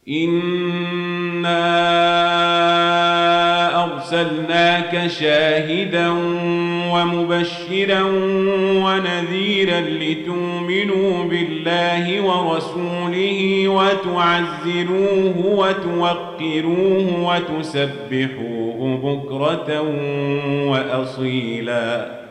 إنا أرسلناك شاهدا ومبشرا ونذيرا لتؤمنوا بالله ورسوله وتعزروه وتوقروه وتسبحوه بكرة وأصيلا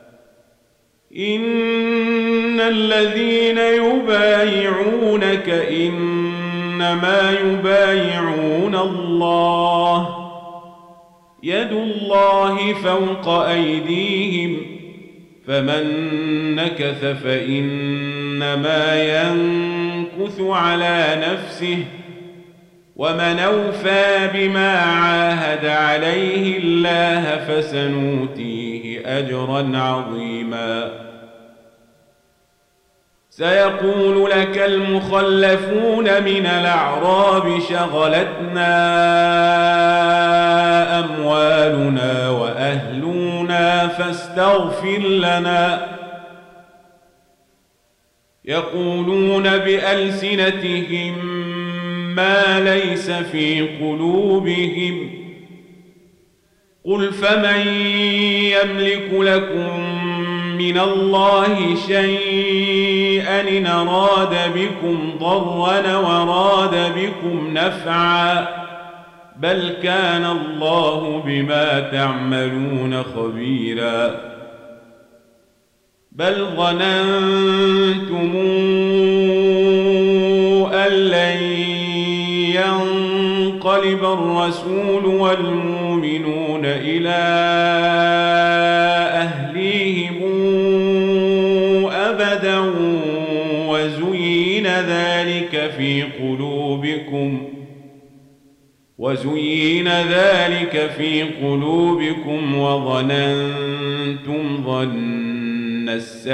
إن الذين يبايعونك إنما يبايعون الله يد الله فوق أيديهم فمن نكث فإنما ينكث على نفسه ومن أوفى بما عاهد عليه الله فسنؤتيه أجرا عظيما سيقول لك المخلفون من الأعراب شغلتنا أموالنا وأهلنا فاستغفر لنا يقولون بألسنتهم ما ليس في قلوبهم قل فمن يملك لكم من الله شيئا إن أراد بكم ضرا وراد بكم نفعا بل كان الله بما تعملون خبيرا بل ظننتم أن لن ينقلب الرسول والمؤمنون إلى أهليهم أبدا وزين ذلك في قلوبكم وظننتم ظن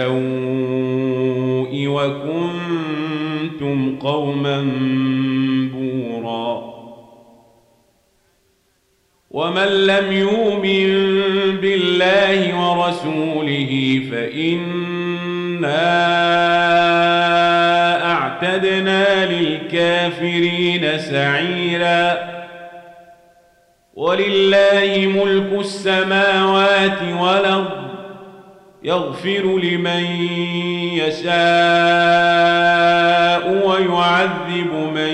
السوء وكنتم قوما بورا ومن لم يؤمن بالله ورسوله فإنا أعتدنا للكافرين سعيرا ولله ملك السماوات والأرض يغفر لمن يشاء ويعذب من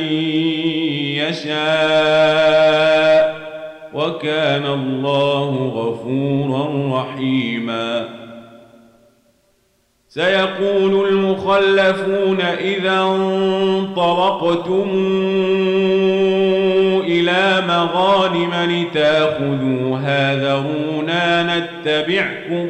يشاء وكان الله غفورا رحيما سيقول المخلفون إذا انطلقتم إلى مغانم لتأخذوها ذرونا نتبعكم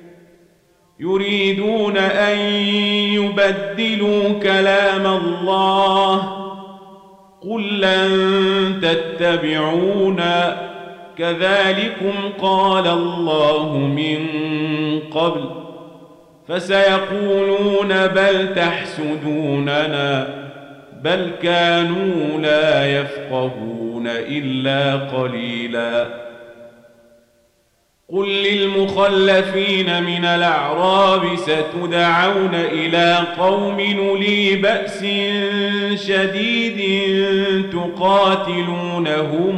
يريدون أن يبدلوا كلام الله قل لن تتبعونا كذلكم قال الله من قبل فسيقولون بل تحسدوننا بل كانوا لا يفقهون إلا قليلا قل للمخلفين من الأعراب ستدعون إلى قوم أولي بأس شديد تقاتلونهم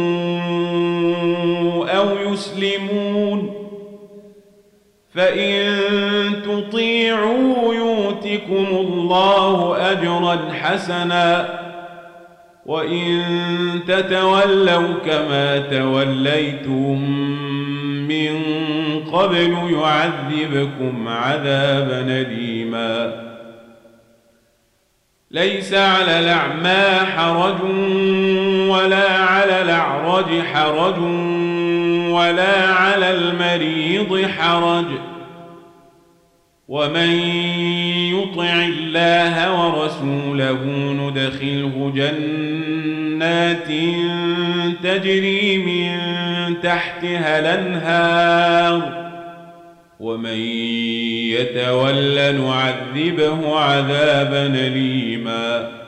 أو يسلمون فإن تطيعوا يؤتكم الله أجرا حسنا وإن تتولوا كما توليتم من قبل يعذبكم عذابا أليما ليس على الأعمى حرج ولا على الأعرج حرج ولا على المريض حرج ومن يطع الله ورسوله ندخله جنات تجري من تحتها الأنهار ومن يتول نعذبه عذابا أليما